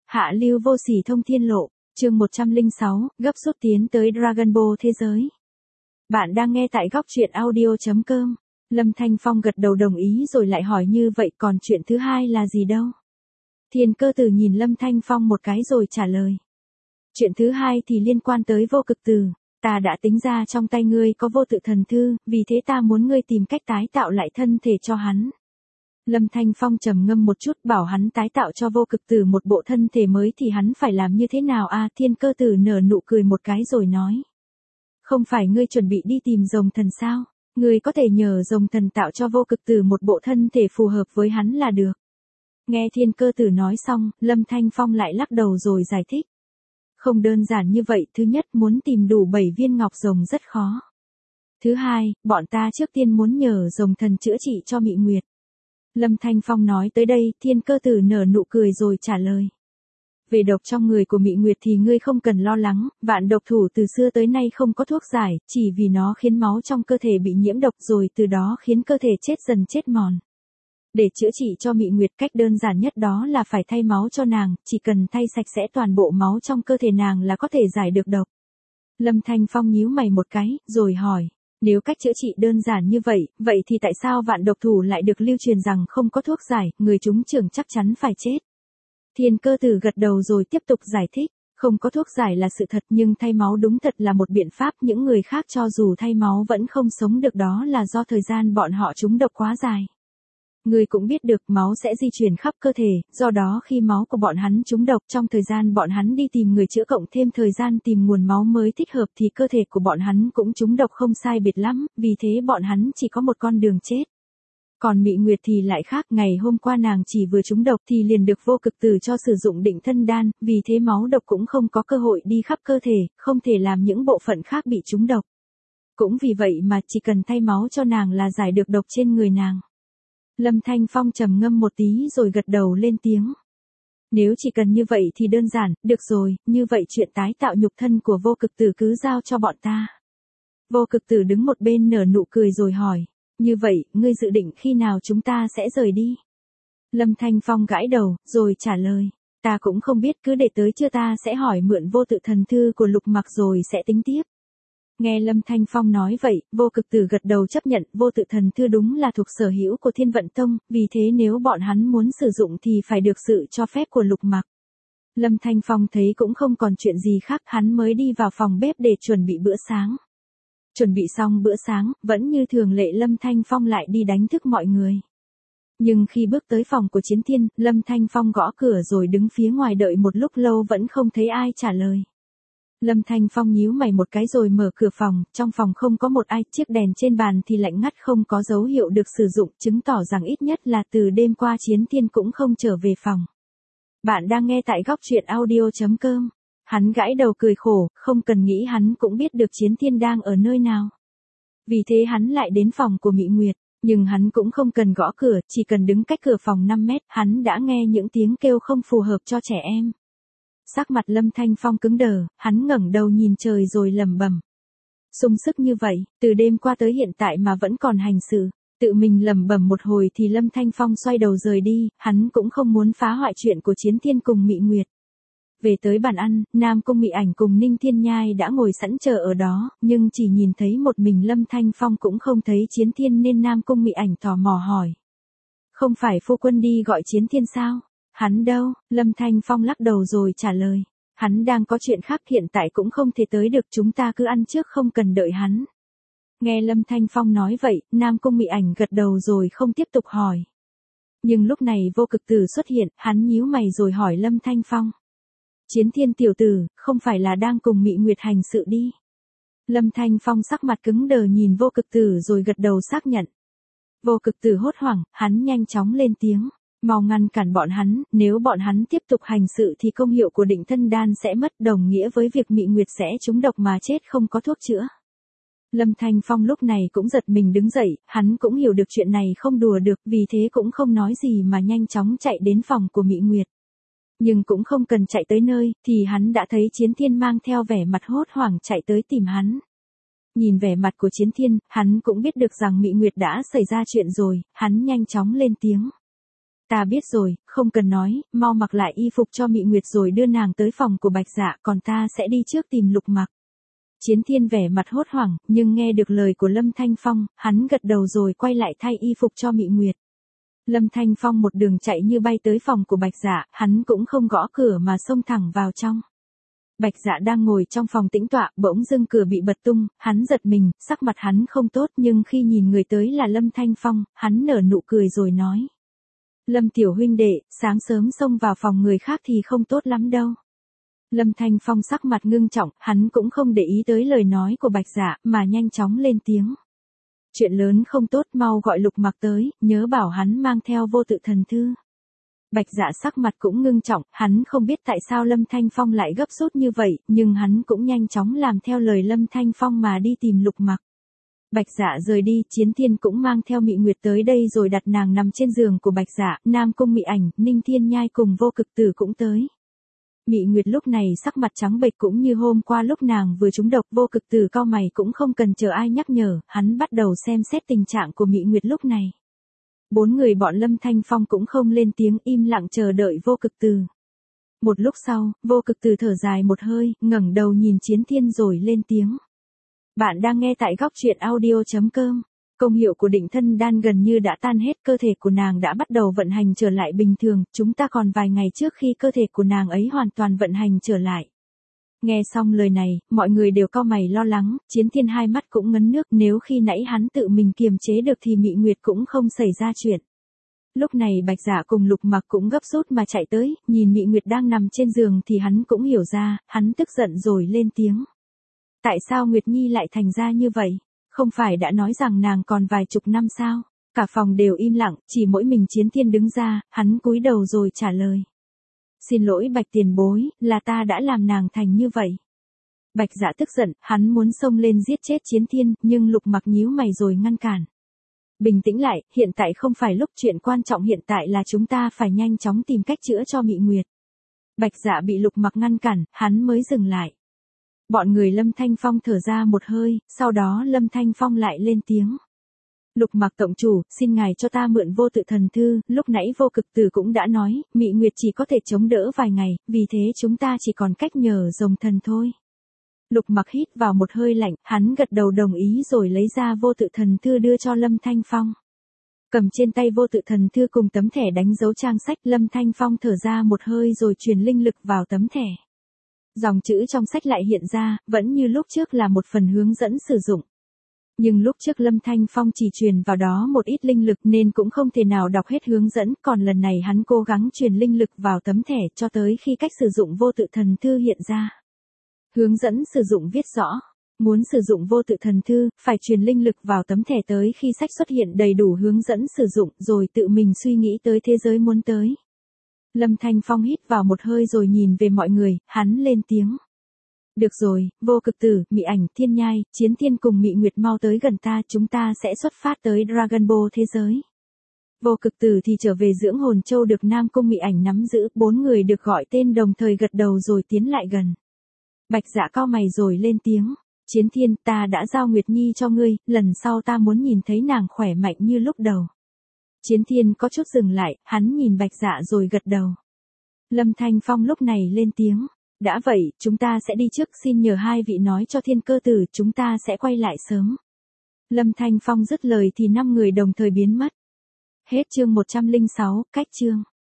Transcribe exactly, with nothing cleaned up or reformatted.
Hạ lưu vô sỉ thông thiên lộ, chương một trăm lẻ sáu, gấp rút tiến tới Dragon Ball thế giới. Bạn đang nghe tại góc truyện audio chấm com. Lâm Thanh Phong gật đầu đồng ý rồi lại hỏi như vậy còn chuyện thứ hai là gì đâu? Thiên Cơ Tử nhìn Lâm Thanh Phong một cái rồi trả lời. Chuyện thứ hai thì liên quan tới vô cực tử. Ta đã tính ra trong tay ngươi có vô tự thần thư, vì thế ta muốn ngươi tìm cách tái tạo lại thân thể cho hắn. Lâm Thanh Phong trầm ngâm một chút bảo hắn tái tạo cho vô cực tử một bộ thân thể mới thì hắn phải làm như thế nào a? Thiên Cơ Tử nở nụ cười một cái rồi nói. Không phải ngươi chuẩn bị đi tìm rồng thần sao? Ngươi có thể nhờ rồng thần tạo cho vô cực tử một bộ thân thể phù hợp với hắn là được. Nghe Thiên Cơ Tử nói xong, Lâm Thanh Phong lại lắc đầu rồi giải thích. Không đơn giản như vậy, thứ nhất muốn tìm đủ bảy viên ngọc rồng rất khó. Thứ hai, bọn ta trước tiên muốn nhờ rồng thần chữa trị cho Mị Nguyệt. Lâm Thanh Phong nói tới đây, Thiên Cơ Tử nở nụ cười rồi trả lời. Về độc trong người của Mị Nguyệt thì ngươi không cần lo lắng, vạn độc thủ từ xưa tới nay không có thuốc giải, chỉ vì nó khiến máu trong cơ thể bị nhiễm độc rồi từ đó khiến cơ thể chết dần chết mòn. Để chữa trị cho Mị Nguyệt cách đơn giản nhất đó là phải thay máu cho nàng, chỉ cần thay sạch sẽ toàn bộ máu trong cơ thể nàng là có thể giải được độc. Lâm Thanh Phong nhíu mày một cái, rồi hỏi. Nếu cách chữa trị đơn giản như vậy, vậy thì tại sao vạn độc thủ lại được lưu truyền rằng không có thuốc giải, người chúng trưởng chắc chắn phải chết? Thiên Cơ Tử gật đầu rồi tiếp tục giải thích. Không có thuốc giải là sự thật nhưng thay máu đúng thật là một biện pháp, những người khác cho dù thay máu vẫn không sống được, đó là do thời gian bọn họ trúng độc quá dài. Người cũng biết được máu sẽ di chuyển khắp cơ thể, do đó khi máu của bọn hắn trúng độc trong thời gian bọn hắn đi tìm người chữa cộng thêm thời gian tìm nguồn máu mới thích hợp thì cơ thể của bọn hắn cũng trúng độc không sai biệt lắm, vì thế bọn hắn chỉ có một con đường chết. Còn Mị Nguyệt thì lại khác, ngày hôm qua nàng chỉ vừa trúng độc thì liền được vô cực tử cho sử dụng định thân đan, vì thế máu độc cũng không có cơ hội đi khắp cơ thể, không thể làm những bộ phận khác bị trúng độc. Cũng vì vậy mà chỉ cần thay máu cho nàng là giải được độc trên người nàng. Lâm Thanh Phong trầm ngâm một tí rồi gật đầu lên tiếng. Nếu chỉ cần như vậy thì đơn giản, được rồi, như vậy chuyện tái tạo nhục thân của vô cực tử cứ giao cho bọn ta. Vô cực tử đứng một bên nở nụ cười rồi hỏi, như vậy, ngươi dự định khi nào chúng ta sẽ rời đi? Lâm Thanh Phong gãi đầu, rồi trả lời, ta cũng không biết, cứ để tới trưa ta sẽ hỏi mượn vô tự thần thư của Lục Mặc rồi sẽ tính tiếp. Nghe Lâm Thanh Phong nói vậy, vô cực tử gật đầu chấp nhận, vô tự thần thư đúng là thuộc sở hữu của Thiên Vận Tông, vì thế nếu bọn hắn muốn sử dụng thì phải được sự cho phép của Lục Mặc. Lâm Thanh Phong thấy cũng không còn chuyện gì khác, hắn mới đi vào phòng bếp để chuẩn bị bữa sáng. Chuẩn bị xong bữa sáng, vẫn như thường lệ Lâm Thanh Phong lại đi đánh thức mọi người. Nhưng khi bước tới phòng của Chiến Thiên, Lâm Thanh Phong gõ cửa rồi đứng phía ngoài đợi một lúc lâu vẫn không thấy ai trả lời. Lâm Thanh Phong nhíu mày một cái rồi mở cửa phòng, trong phòng không có một ai, chiếc đèn trên bàn thì lạnh ngắt không có dấu hiệu được sử dụng, chứng tỏ rằng ít nhất là từ đêm qua Chiến Thiên cũng không trở về phòng. Bạn đang nghe tại góc truyện audio chấm com. Hắn gãi đầu cười khổ, không cần nghĩ hắn cũng biết được Chiến Thiên đang ở nơi nào. Vì thế hắn lại đến phòng của Mị Nguyệt, nhưng hắn cũng không cần gõ cửa, chỉ cần đứng cách cửa phòng năm mét, hắn đã nghe những tiếng kêu không phù hợp cho trẻ em. Sắc mặt Lâm Thanh Phong cứng đờ, hắn ngẩng đầu nhìn trời rồi lẩm bẩm. Sung sức như vậy, từ đêm qua tới hiện tại mà vẫn còn hành sự. Tự mình lẩm bẩm một hồi thì Lâm Thanh Phong xoay đầu rời đi, hắn cũng không muốn phá hoại chuyện của Chiến Thiên cùng Mị Nguyệt. Về tới bàn ăn, Nam Cung Mị Ảnh cùng Ninh Thiên Nhai đã ngồi sẵn chờ ở đó, nhưng chỉ nhìn thấy một mình Lâm Thanh Phong cũng không thấy Chiến Thiên nên Nam Cung Mị Ảnh tò mò hỏi. Không phải phu quân đi gọi Chiến Thiên sao? Hắn đâu? Lâm Thanh Phong lắc đầu rồi trả lời. Hắn đang có chuyện khác, hiện tại cũng không thể tới được, chúng ta cứ ăn trước không cần đợi hắn. Nghe Lâm Thanh Phong nói vậy, Nam Cung Mị Ảnh gật đầu rồi không tiếp tục hỏi. Nhưng lúc này vô cực tử xuất hiện, hắn nhíu mày rồi hỏi Lâm Thanh Phong. Chiến Thiên tiểu tử, không phải là đang cùng Mị Nguyệt hành sự đi? Lâm Thanh Phong sắc mặt cứng đờ nhìn vô cực tử rồi gật đầu xác nhận. Vô cực tử hốt hoảng, hắn nhanh chóng lên tiếng. Mau ngăn cản bọn hắn, nếu bọn hắn tiếp tục hành sự thì công hiệu của định thân đan sẽ mất, đồng nghĩa với việc Mị Nguyệt sẽ trúng độc mà chết không có thuốc chữa. Lâm Thanh Phong lúc này cũng giật mình đứng dậy, hắn cũng hiểu được chuyện này không đùa được, vì thế cũng không nói gì mà nhanh chóng chạy đến phòng của Mị Nguyệt. Nhưng cũng không cần chạy tới nơi, thì hắn đã thấy Chiến Thiên mang theo vẻ mặt hốt hoảng chạy tới tìm hắn. Nhìn vẻ mặt của Chiến Thiên, hắn cũng biết được rằng Mị Nguyệt đã xảy ra chuyện rồi, hắn nhanh chóng lên tiếng. Ta biết rồi, không cần nói, mau mặc lại y phục cho Mị Nguyệt rồi đưa nàng tới phòng của Bạch Dạ, còn ta sẽ đi trước tìm Lục Mặc. Chiến Thiên vẻ mặt hốt hoảng, nhưng nghe được lời của Lâm Thanh Phong, hắn gật đầu rồi quay lại thay y phục cho Mị Nguyệt. Lâm Thanh Phong một đường chạy như bay tới phòng của Bạch Dạ, hắn cũng không gõ cửa mà xông thẳng vào trong. Bạch Dạ đang ngồi trong phòng tĩnh tọa, bỗng dưng cửa bị bật tung, hắn giật mình, sắc mặt hắn không tốt nhưng khi nhìn người tới là Lâm Thanh Phong, hắn nở nụ cười rồi nói. Lâm tiểu huynh đệ, sáng sớm xông vào phòng người khác thì không tốt lắm đâu. Lâm Thanh Phong sắc mặt ngưng trọng, hắn cũng không để ý tới lời nói của Bạch Dạ, mà nhanh chóng lên tiếng. Chuyện lớn không tốt, mau gọi Lục Mặc tới, nhớ bảo hắn mang theo vô tự thần thư. Bạch Dạ sắc mặt cũng ngưng trọng, hắn không biết tại sao Lâm Thanh Phong lại gấp rút như vậy, nhưng hắn cũng nhanh chóng làm theo lời Lâm Thanh Phong mà đi tìm Lục Mặc. Bạch Dạ rời đi, Chiến Thiên cũng mang theo Mị Nguyệt tới đây rồi đặt nàng nằm trên giường của Bạch Dạ, Nam Cung Mị Ảnh, Ninh Thiên Nhai cùng Vô Cực Tử cũng tới. Mị Nguyệt lúc này sắc mặt trắng bệch cũng như hôm qua lúc nàng vừa trúng độc. Vô Cực Tử cau mày cũng không cần chờ ai nhắc nhở, hắn bắt đầu xem xét tình trạng của Mị Nguyệt lúc này. Bốn người bọn Lâm Thanh Phong cũng không lên tiếng, im lặng chờ đợi Vô Cực Tử. Một lúc sau, Vô Cực Tử thở dài một hơi, ngẩng đầu nhìn Chiến Thiên rồi lên tiếng. Bạn đang nghe tại góc truyện audio chấm com. Công hiệu của định thân đan gần như đã tan hết, cơ thể của nàng đã bắt đầu vận hành trở lại bình thường, chúng ta còn vài ngày trước khi cơ thể của nàng ấy hoàn toàn vận hành trở lại. Nghe xong lời này, mọi người đều cau mày lo lắng, Chiến Thiên hai mắt cũng ngấn nước, nếu khi nãy hắn tự mình kiềm chế được thì Mị Nguyệt cũng không xảy ra chuyện. Lúc này Bạch Dạ cùng Lục Mặc cũng gấp rút mà chạy tới, nhìn Mị Nguyệt đang nằm trên giường thì hắn cũng hiểu ra, hắn tức giận rồi lên tiếng. Tại sao Nguyệt Nhi lại thành ra như vậy? Không phải đã nói rằng nàng còn vài chục năm sao? Cả phòng đều im lặng, chỉ mỗi mình Chiến Thiên đứng ra, hắn cúi đầu rồi trả lời. Xin lỗi Bạch tiền bối, là ta đã làm nàng thành như vậy. Bạch Dạ tức giận, hắn muốn xông lên giết chết Chiến Thiên, nhưng Lục Mặc nhíu mày rồi ngăn cản. Bình tĩnh lại, hiện tại không phải lúc, chuyện quan trọng hiện tại là chúng ta phải nhanh chóng tìm cách chữa cho Mị Nguyệt. Bạch Dạ bị Lục Mặc ngăn cản, hắn mới dừng lại. Bọn người Lâm Thanh Phong thở ra một hơi, sau đó Lâm Thanh Phong lại lên tiếng. Lục Mặc tổng chủ, xin ngài cho ta mượn vô tự thần thư, lúc nãy Vô Cực Tử cũng đã nói, Mị Nguyệt chỉ có thể chống đỡ vài ngày, vì thế chúng ta chỉ còn cách nhờ rồng thần thôi. Lục Mặc hít vào một hơi lạnh, hắn gật đầu đồng ý rồi lấy ra vô tự thần thư đưa cho Lâm Thanh Phong. Cầm trên tay vô tự thần thư cùng tấm thẻ đánh dấu trang sách, Lâm Thanh Phong thở ra một hơi rồi truyền linh lực vào tấm thẻ. Dòng chữ trong sách lại hiện ra, vẫn như lúc trước là một phần hướng dẫn sử dụng. Nhưng lúc trước Lâm Thanh Phong chỉ truyền vào đó một ít linh lực nên cũng không thể nào đọc hết hướng dẫn, còn lần này hắn cố gắng truyền linh lực vào tấm thẻ cho tới khi cách sử dụng vô tự thần thư hiện ra. Hướng dẫn sử dụng viết rõ, muốn sử dụng vô tự thần thư, phải truyền linh lực vào tấm thẻ tới khi sách xuất hiện đầy đủ hướng dẫn sử dụng rồi tự mình suy nghĩ tới thế giới muốn tới. Lâm Thanh Phong hít vào một hơi rồi nhìn về mọi người, hắn lên tiếng. Được rồi, Vô Cực Tử, Mị Ảnh, Thiên Nhai, Chiến Thiên cùng Mị Nguyệt mau tới gần ta, chúng ta sẽ xuất phát tới Dragon Ball thế giới. Vô Cực Tử thì trở về dưỡng hồn châu được Nam Cung Mị Ảnh nắm giữ, bốn người được gọi tên đồng thời gật đầu rồi tiến lại gần. Bạch Dạ cau mày rồi lên tiếng. Chiến Thiên, ta đã giao Nguyệt Nhi cho ngươi, lần sau ta muốn nhìn thấy nàng khỏe mạnh như lúc đầu. Chiến Thiên có chút dừng lại, hắn nhìn Bạch Dạ rồi gật đầu. Lâm Thanh Phong lúc này lên tiếng. Đã vậy, chúng ta sẽ đi trước, xin nhờ hai vị nói cho Thiên Cơ Tử, chúng ta sẽ quay lại sớm. Lâm Thanh Phong dứt lời thì năm người đồng thời biến mất. Hết chương một trăm lẻ sáu, cách chương.